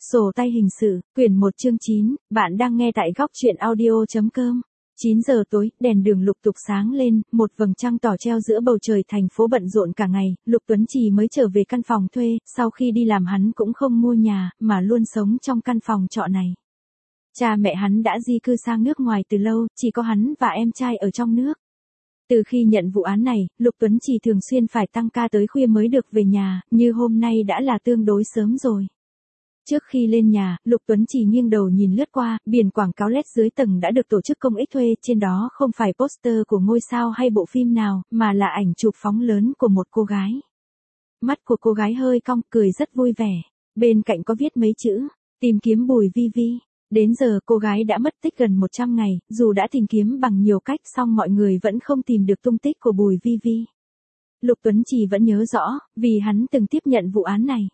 Sổ tay hình sự, quyển 1 chương 9, bạn đang nghe tại góc truyện audio.com. 9 giờ tối, đèn đường lục tục sáng lên, một vầng trăng tỏ treo giữa bầu trời thành phố bận rộn cả ngày. Lục Tuấn Trì mới trở về căn phòng thuê, sau khi đi làm hắn cũng không mua nhà, mà luôn sống trong căn phòng trọ này. Cha mẹ hắn đã di cư sang nước ngoài từ lâu, chỉ có hắn và em trai ở trong nước. Từ khi nhận vụ án này, Lục Tuấn Trì thường xuyên phải tăng ca tới khuya mới được về nhà, như hôm nay đã là tương đối sớm rồi. Trước khi lên nhà, Lục Tuấn Trì nghiêng đầu nhìn lướt qua, biển quảng cáo LED dưới tầng đã được tổ chức công ích thuê, trên đó không phải poster của ngôi sao hay bộ phim nào, mà là ảnh chụp phóng lớn của một cô gái. Mắt của cô gái hơi cong, cười rất vui vẻ. Bên cạnh có viết mấy chữ, tìm kiếm Bùi Vi Vi. Đến giờ cô gái đã mất tích gần 100 ngày, dù đã tìm kiếm bằng nhiều cách song mọi người vẫn không tìm được tung tích của Bùi Vi Vi. Lục Tuấn Trì vẫn nhớ rõ, vì hắn từng tiếp nhận vụ án này.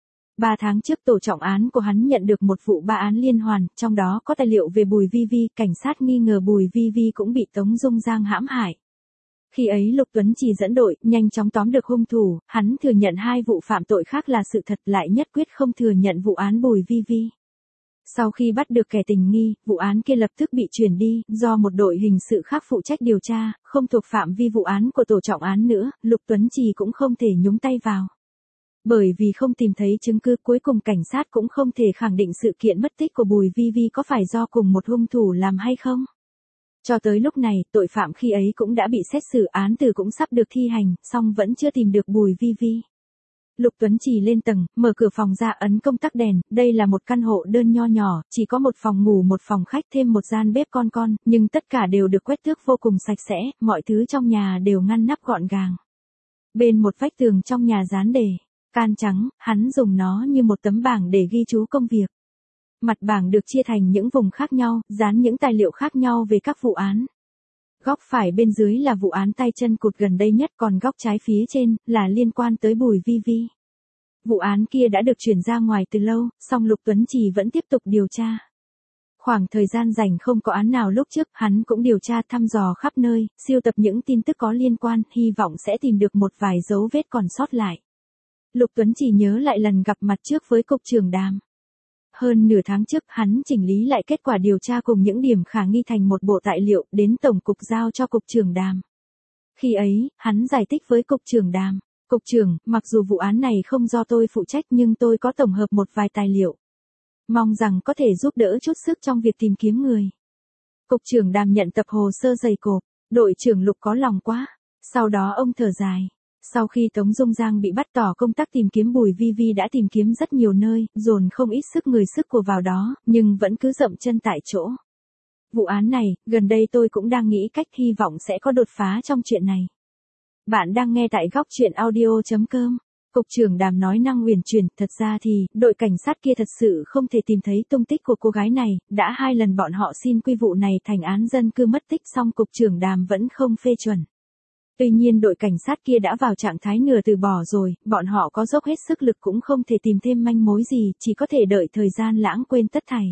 3 tháng trước tổ trọng án của hắn nhận được một vụ 3 án liên hoàn, trong đó có tài liệu về Bùi Vi Vi, cảnh sát nghi ngờ Bùi Vi Vi cũng bị Tống Dung Giang hãm hại. Khi ấy Lục Tuấn Trì dẫn đội, nhanh chóng tóm được hung thủ, hắn thừa nhận 2 vụ phạm tội khác là sự thật, lại nhất quyết không thừa nhận vụ án Bùi Vi Vi. Sau khi bắt được kẻ tình nghi, vụ án kia lập tức bị chuyển đi, do một đội hình sự khác phụ trách điều tra, không thuộc phạm vi vụ án của tổ trọng án nữa, Lục Tuấn Trì cũng không thể nhúng tay vào. Bởi vì không tìm thấy chứng cứ, cuối cùng cảnh sát cũng không thể khẳng định sự kiện mất tích của Bùi Vi Vi có phải do cùng một hung thủ làm hay không. Cho tới lúc này, tội phạm khi ấy cũng đã bị xét xử, án tử cũng sắp được thi hành, song vẫn chưa tìm được Bùi Vi Vi. Lục Tuấn Trì lên tầng, mở cửa phòng ra, ấn công tắc đèn, đây là một căn hộ đơn nho nhỏ, chỉ có một phòng ngủ, một phòng khách, thêm một gian bếp con, nhưng tất cả đều được quét tước vô cùng sạch sẽ, mọi thứ trong nhà đều ngăn nắp gọn gàng. Bên một vách tường trong nhà dán đề can trắng, hắn dùng nó như một tấm bảng để ghi chú công việc. Mặt bảng được chia thành những vùng khác nhau, dán những tài liệu khác nhau về các vụ án. Góc phải bên dưới là vụ án tay chân cụt gần đây nhất, còn góc trái phía trên là liên quan tới Bùi Vi Vi. Vụ án kia đã được chuyển ra ngoài từ lâu, song Lục Tuấn Trì vẫn tiếp tục điều tra. Khoảng thời gian rảnh không có án nào lúc trước, hắn cũng điều tra thăm dò khắp nơi, sưu tập những tin tức có liên quan, hy vọng sẽ tìm được một vài dấu vết còn sót lại. Lục Tuấn Trì nhớ lại lần gặp mặt trước với cục trưởng Đàm. Hơn nửa tháng trước, hắn chỉnh lý lại kết quả điều tra cùng những điểm khả nghi thành một bộ tài liệu, đến tổng cục giao cho cục trưởng Đàm. Khi ấy, hắn giải thích với cục trưởng Đàm, cục trưởng, mặc dù vụ án này không do tôi phụ trách nhưng tôi có tổng hợp một vài tài liệu. Mong rằng có thể giúp đỡ chút sức trong việc tìm kiếm người. Cục trưởng Đàm nhận tập hồ sơ dày cộp, đội trưởng Lục có lòng quá. Sau đó ông thở dài. Sau khi Tống Dung Giang bị bắt, tỏ công tác tìm kiếm Bùi Vi Vi đã tìm kiếm rất nhiều nơi, dồn không ít sức người sức của vào đó, nhưng vẫn cứ dậm chân tại chỗ. Vụ án này, gần đây tôi cũng đang nghĩ cách, hy vọng sẽ có đột phá trong chuyện này. Bạn đang nghe tại góc truyện audio.com. Cục trưởng Đàm nói năng uyển chuyển, thật ra thì, đội cảnh sát kia thật sự không thể tìm thấy tung tích của cô gái này, đã 2 lần bọn họ xin quy vụ này thành án dân cư mất tích song cục trưởng Đàm vẫn không phê chuẩn. Tuy nhiên đội cảnh sát kia đã vào trạng thái nửa từ bỏ rồi, bọn họ có dốc hết sức lực cũng không thể tìm thêm manh mối gì, chỉ có thể đợi thời gian lãng quên tất thảy.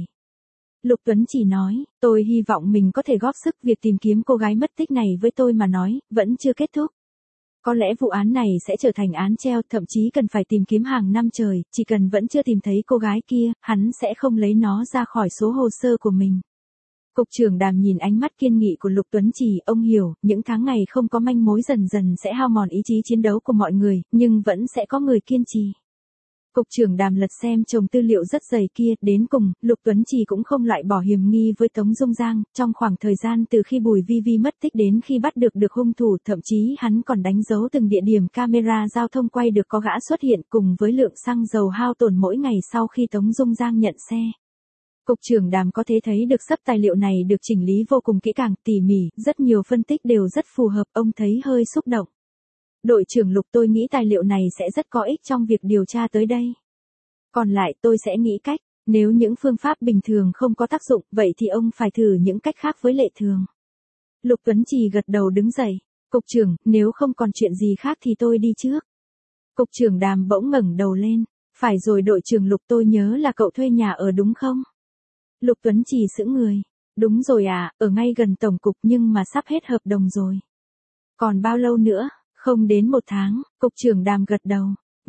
Lục Tuấn chỉ nói, tôi hy vọng mình có thể góp sức, việc tìm kiếm cô gái mất tích này với tôi mà nói, vẫn chưa kết thúc. Có lẽ vụ án này sẽ trở thành án treo, thậm chí cần phải tìm kiếm hàng năm trời, chỉ cần vẫn chưa tìm thấy cô gái kia, hắn sẽ không lấy nó ra khỏi số hồ sơ của mình. Cục trưởng Đàm nhìn ánh mắt kiên nghị của Lục Tuấn Trì, ông hiểu, những tháng ngày không có manh mối dần dần sẽ hao mòn ý chí chiến đấu của mọi người, nhưng vẫn sẽ có người kiên trì. Cục trưởng Đàm lật xem chồng tư liệu rất dày kia, đến cùng, Lục Tuấn Trì cũng không loại bỏ hiểm nghi với Tống Dung Giang, trong khoảng thời gian từ khi Bùi Vi Vi mất tích đến khi bắt được hung thủ, thậm chí hắn còn đánh dấu từng địa điểm camera giao thông quay được có gã xuất hiện, cùng với lượng xăng dầu hao tổn mỗi ngày sau khi Tống Dung Giang nhận xe. Cục trưởng Đàm có thể thấy được sấp tài liệu này được chỉnh lý vô cùng kỹ càng, tỉ mỉ, rất nhiều phân tích đều rất phù hợp, ông thấy hơi xúc động. Đội trưởng Lục, tôi nghĩ tài liệu này sẽ rất có ích trong việc điều tra tới đây. Còn lại tôi sẽ nghĩ cách, nếu những phương pháp bình thường không có tác dụng, vậy thì ông phải thử những cách khác với lệ thường. Lục Tuấn Trì gật đầu đứng dậy, cục trưởng, nếu không còn chuyện gì khác thì tôi đi trước. Cục trưởng Đàm bỗng ngẩng đầu lên, phải rồi đội trưởng Lục, tôi nhớ là cậu thuê nhà ở đúng không? Lục Tuấn Trì sững người. Đúng rồi à, ở ngay gần tổng cục nhưng mà sắp hết hợp đồng rồi. Còn bao lâu nữa? Không đến 1 tháng, cục trưởng Đàm gật đầu.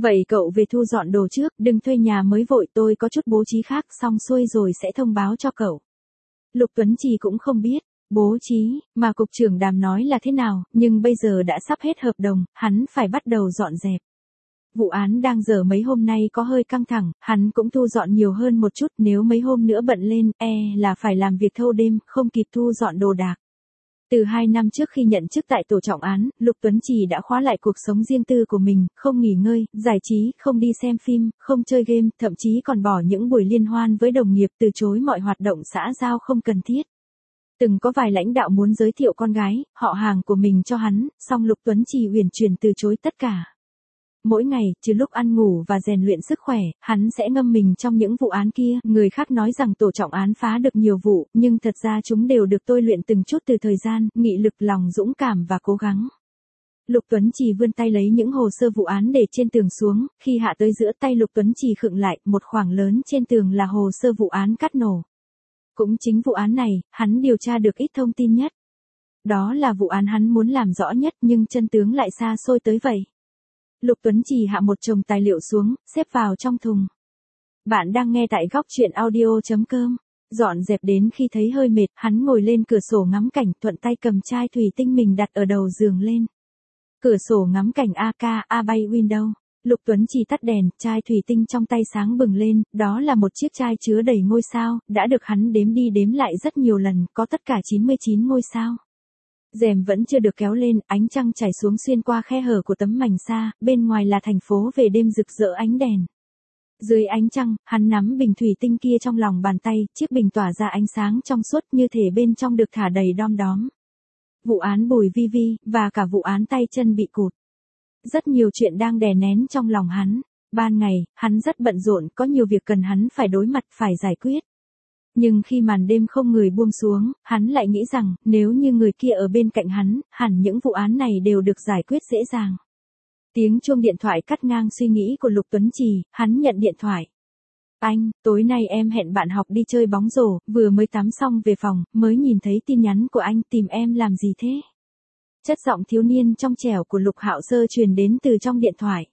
Vậy cậu về thu dọn đồ trước, đừng thuê nhà mới vội, tôi có chút bố trí khác, xong xuôi rồi sẽ thông báo cho cậu. Lục Tuấn Trì cũng không biết, bố trí, mà cục trưởng Đàm nói là thế nào, nhưng bây giờ đã sắp hết hợp đồng, hắn phải bắt đầu dọn dẹp. Vụ án đang dở mấy hôm nay có hơi căng thẳng, hắn cũng thu dọn nhiều hơn một chút, nếu mấy hôm nữa bận lên, là phải làm việc thâu đêm, không kịp thu dọn đồ đạc. Từ 2 năm trước khi nhận chức tại tổ trọng án, Lục Tuấn Trì đã khóa lại cuộc sống riêng tư của mình, không nghỉ ngơi, giải trí, không đi xem phim, không chơi game, thậm chí còn bỏ những buổi liên hoan với đồng nghiệp, từ chối mọi hoạt động xã giao không cần thiết. Từng có vài lãnh đạo muốn giới thiệu con gái, họ hàng của mình cho hắn, song Lục Tuấn Trì uyển chuyển từ chối tất cả. Mỗi ngày, trừ lúc ăn ngủ và rèn luyện sức khỏe, hắn sẽ ngâm mình trong những vụ án kia. Người khác nói rằng tổ trọng án phá được nhiều vụ, nhưng thật ra chúng đều được tôi luyện từng chút từ thời gian, nghị lực, lòng dũng cảm và cố gắng. Lục Tuấn Trì vươn tay lấy những hồ sơ vụ án để trên tường xuống, khi hạ tới giữa tay Lục Tuấn Trì khựng lại, một khoảng lớn trên tường là hồ sơ vụ án cắt nổ. Cũng chính vụ án này, hắn điều tra được ít thông tin nhất. Đó là vụ án hắn muốn làm rõ nhất nhưng chân tướng lại xa xôi tới vậy. Lục Tuấn Trì hạ một chồng tài liệu xuống, xếp vào trong thùng. Bạn đang nghe tại góc truyện audio.com. Dọn dẹp đến khi thấy hơi mệt, hắn ngồi lên cửa sổ ngắm cảnh, thuận tay cầm chai thủy tinh mình đặt ở đầu giường lên. Cửa sổ ngắm cảnh A bay window. Lục Tuấn Trì tắt đèn, chai thủy tinh trong tay sáng bừng lên, đó là một chiếc chai chứa đầy ngôi sao, đã được hắn đếm đi đếm lại rất nhiều lần, có tất cả 99 ngôi sao. Rèm vẫn chưa được kéo lên, ánh trăng trải xuống xuyên qua khe hở của tấm mảnh sa, bên ngoài là thành phố về đêm rực rỡ ánh đèn. Dưới ánh trăng, hắn nắm bình thủy tinh kia trong lòng bàn tay, chiếc bình tỏa ra ánh sáng trong suốt như thể bên trong được thả đầy đom đóm. Vụ án Bùi Vi Vi, và cả vụ án tay chân bị cụt. Rất nhiều chuyện đang đè nén trong lòng hắn. Ban ngày, hắn rất bận rộn, có nhiều việc cần hắn phải đối mặt, phải giải quyết. Nhưng khi màn đêm không người buông xuống, hắn lại nghĩ rằng, nếu như người kia ở bên cạnh hắn, hẳn những vụ án này đều được giải quyết dễ dàng. Tiếng chuông điện thoại cắt ngang suy nghĩ của Lục Tuấn Trì, hắn nhận điện thoại. Anh, tối nay em hẹn bạn học đi chơi bóng rổ, vừa mới tắm xong về phòng, mới nhìn thấy tin nhắn của anh, tìm em làm gì thế? Chất giọng thiếu niên trong trẻo của Lục Hạo Sơ truyền đến từ trong điện thoại.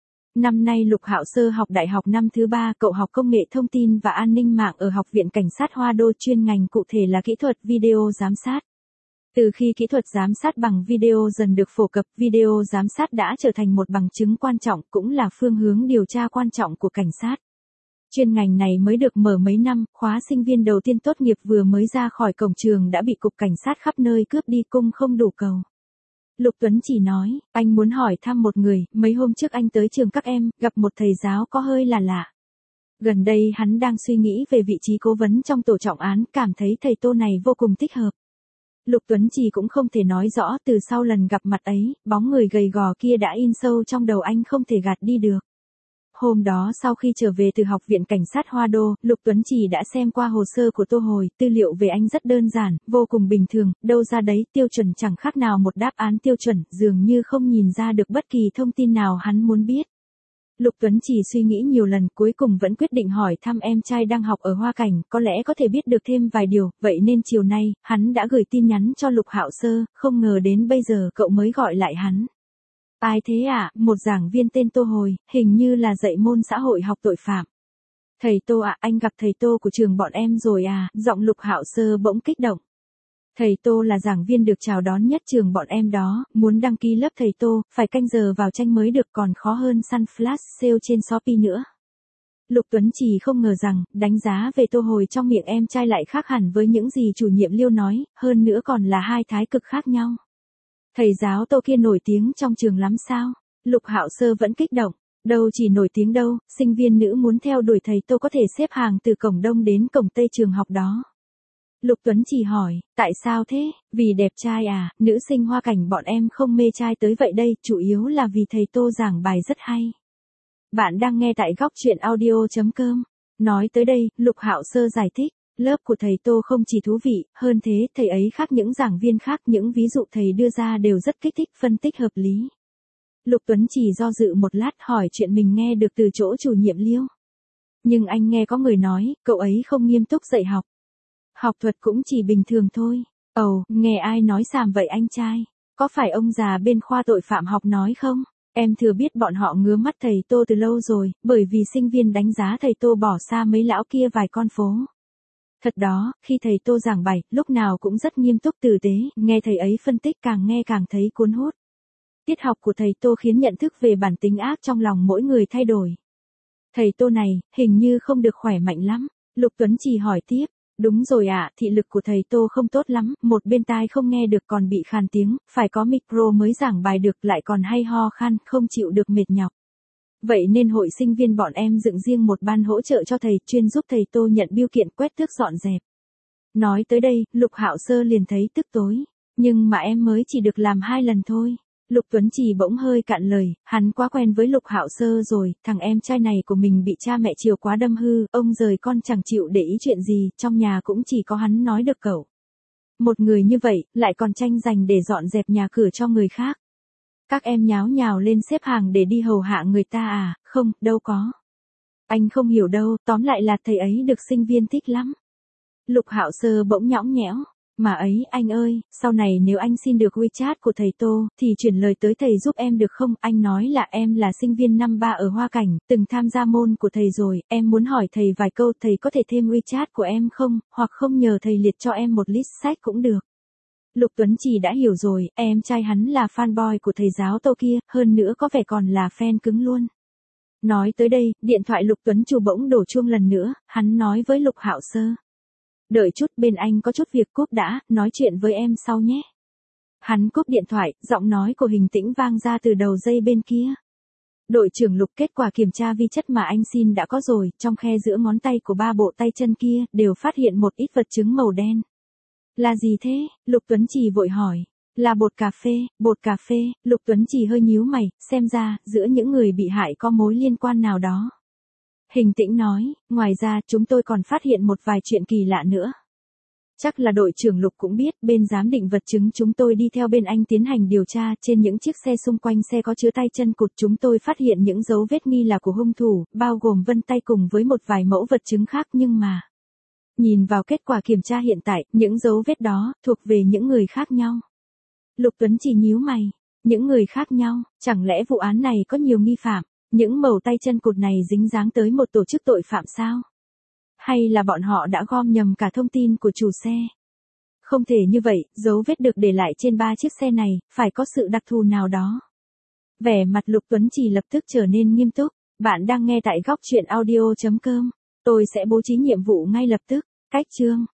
Năm nay Lục Hạo Sơ học đại học năm thứ 3, cậu học công nghệ thông tin và an ninh mạng ở Học viện Cảnh sát Hoa Đô, chuyên ngành cụ thể là kỹ thuật video giám sát. Từ khi kỹ thuật giám sát bằng video dần được phổ cập, video giám sát đã trở thành một bằng chứng quan trọng, cũng là phương hướng điều tra quan trọng của cảnh sát. Chuyên ngành này mới được mở mấy năm, khóa sinh viên đầu tiên tốt nghiệp vừa mới ra khỏi cổng trường đã bị cục cảnh sát khắp nơi cướp đi, cung không đủ cầu. Lục Tuấn chỉ nói, anh muốn hỏi thăm một người, mấy hôm trước anh tới trường các em, gặp một thầy giáo có hơi là lạ. Gần đây hắn đang suy nghĩ về vị trí cố vấn trong tổ trọng án, cảm thấy thầy Tô này vô cùng thích hợp. Lục Tuấn Trì cũng không thể nói rõ, từ sau lần gặp mặt ấy, bóng người gầy gò kia đã in sâu trong đầu anh không thể gạt đi được. Hôm đó sau khi trở về từ Học viện Cảnh sát Hoa Đô, Lục Tuấn Trì đã xem qua hồ sơ của Tô Hồi, tư liệu về anh rất đơn giản, vô cùng bình thường, đâu ra đấy, tiêu chuẩn chẳng khác nào một đáp án tiêu chuẩn, dường như không nhìn ra được bất kỳ thông tin nào hắn muốn biết. Lục Tuấn Trì suy nghĩ nhiều lần, cuối cùng vẫn quyết định hỏi thăm em trai đang học ở Hoa Cảnh, có lẽ có thể biết được thêm vài điều, vậy nên chiều nay, hắn đã gửi tin nhắn cho Lục Hạo Sơ, không ngờ đến bây giờ cậu mới gọi lại hắn. Ai thế ạ? Một giảng viên tên Tô Hồi, hình như là dạy môn xã hội học tội phạm. Thầy Tô ạ, anh gặp thầy Tô của trường bọn em rồi à? Giọng Lục Hạo Sơ bỗng kích động. Thầy Tô là giảng viên được chào đón nhất trường bọn em đó, muốn đăng ký lớp thầy Tô, phải canh giờ vào tranh mới được, còn khó hơn săn flash sale trên Shopee nữa. Lục Tuấn Trì không ngờ rằng, đánh giá về Tô Hồi trong miệng em trai lại khác hẳn với những gì chủ nhiệm Liêu nói, hơn nữa còn là hai thái cực khác nhau. Thầy giáo Tô kia nổi tiếng trong trường lắm sao? Lục Hạo Sơ vẫn kích động. Đâu chỉ nổi tiếng đâu, sinh viên nữ muốn theo đuổi thầy Tô có thể xếp hàng từ cổng đông đến cổng tây trường học đó. Lục Tuấn Trì hỏi, tại sao thế? Vì đẹp trai à? Nữ sinh Hoa Cảnh bọn em không mê trai tới vậy đây, chủ yếu là vì thầy Tô giảng bài rất hay. Bạn đang nghe tại góc truyện audio.com. Nói tới đây, Lục Hạo Sơ giải thích. Lớp của thầy Tô không chỉ thú vị, hơn thế, thầy ấy khác những giảng viên khác, những ví dụ thầy đưa ra đều rất kích thích, phân tích hợp lý. Lục Tuấn Trì do dự một lát hỏi chuyện mình nghe được từ chỗ chủ nhiệm Liêu. Nhưng anh nghe có người nói, cậu ấy không nghiêm túc dạy học. Học thuật cũng chỉ bình thường thôi. Nghe ai nói xàm vậy anh trai? Có phải ông già bên khoa tội phạm học nói không? Em thừa biết bọn họ ngứa mắt thầy Tô từ lâu rồi, bởi vì sinh viên đánh giá thầy Tô bỏ xa mấy lão kia vài con phố. Thật đó, khi thầy Tô giảng bài, lúc nào cũng rất nghiêm túc tử tế, nghe thầy ấy phân tích càng nghe càng thấy cuốn hút. Tiết học của thầy Tô khiến nhận thức về bản tính ác trong lòng mỗi người thay đổi. Thầy Tô này, hình như không được khỏe mạnh lắm. Lục Tuấn Trì hỏi tiếp. Đúng rồi ạ, thị lực của thầy Tô không tốt lắm, một bên tai không nghe được còn bị khàn tiếng, phải có micro mới giảng bài được lại còn hay ho khan, không chịu được mệt nhọc. Vậy nên hội sinh viên bọn em dựng riêng một ban hỗ trợ cho thầy, chuyên giúp thầy Tô nhận biêu kiện quét tước dọn dẹp. Nói tới đây, Lục Hạo Sơ liền thấy tức tối. Nhưng mà em mới chỉ được làm 2 lần thôi. Lục Tuấn Trì bỗng hơi cạn lời, hắn quá quen với Lục Hạo Sơ rồi, thằng em trai này của mình bị cha mẹ chiều quá đâm hư, ông rời con chẳng chịu để ý chuyện gì, trong nhà cũng chỉ có hắn nói được cậu. Một người như vậy, lại còn tranh giành để dọn dẹp nhà cửa cho người khác. Các em nháo nhào lên xếp hàng để đi hầu hạ người ta à, không, đâu có. Anh không hiểu đâu, tóm lại là thầy ấy được sinh viên thích lắm. Lục Hạo Sơ bỗng nhõng nhẽo. Mà ấy, anh ơi, sau này nếu anh xin được WeChat của thầy Tô, thì chuyển lời tới thầy giúp em được không? Anh nói là em là sinh viên năm 3 ở Hoa Cảnh, từng tham gia môn của thầy rồi, em muốn hỏi thầy vài câu, thầy có thể thêm WeChat của em không? Hoặc không nhờ thầy liệt cho em một list sách cũng được. Lục Tuấn Trì đã hiểu rồi, em trai hắn là fanboy của thầy giáo Tô kia, hơn nữa có vẻ còn là fan cứng luôn. Nói tới đây, điện thoại Lục Tuấn Trù bỗng đổ chuông lần nữa, hắn nói với Lục Hạo Sơ. Đợi chút, bên anh có chút việc, cúp đã, nói chuyện với em sau nhé. Hắn cúp điện thoại, giọng nói của Hình Tĩnh vang ra từ đầu dây bên kia. Đội trưởng Lục, kết quả kiểm tra vi chất mà anh xin đã có rồi, trong khe giữa ngón tay của 3 bộ tay chân kia, đều phát hiện một ít vật chứng màu đen. Là gì thế? Lục Tuấn Trì vội hỏi. Là bột cà phê, Lục Tuấn Trì hơi nhíu mày, xem ra, giữa những người bị hại có mối liên quan nào đó. Hình Tĩnh nói, ngoài ra, chúng tôi còn phát hiện một vài chuyện kỳ lạ nữa. Chắc là đội trưởng Lục cũng biết, bên giám định vật chứng chúng tôi đi theo bên anh tiến hành điều tra, trên những chiếc xe xung quanh xe có chứa tay chân cụt, chúng tôi phát hiện những dấu vết nghi là của hung thủ, bao gồm vân tay cùng với một vài mẫu vật chứng khác, nhưng mà nhìn vào kết quả kiểm tra hiện tại, những dấu vết đó thuộc về những người khác nhau. Lục Tuấn chỉ nhíu mày, những người khác nhau, chẳng lẽ vụ án này có nhiều nghi phạm? Những mẩu tay chân cụt này dính dáng tới một tổ chức tội phạm sao? Hay là bọn họ đã gom nhầm cả thông tin của chủ xe? Không thể như vậy, dấu vết được để lại trên 3 chiếc xe này, phải có sự đặc thù nào đó. Vẻ mặt Lục Tuấn Trì lập tức trở nên nghiêm túc. Bạn đang nghe tại góc truyện audio.com. Tôi sẽ bố trí nhiệm vụ ngay lập tức. Cách chương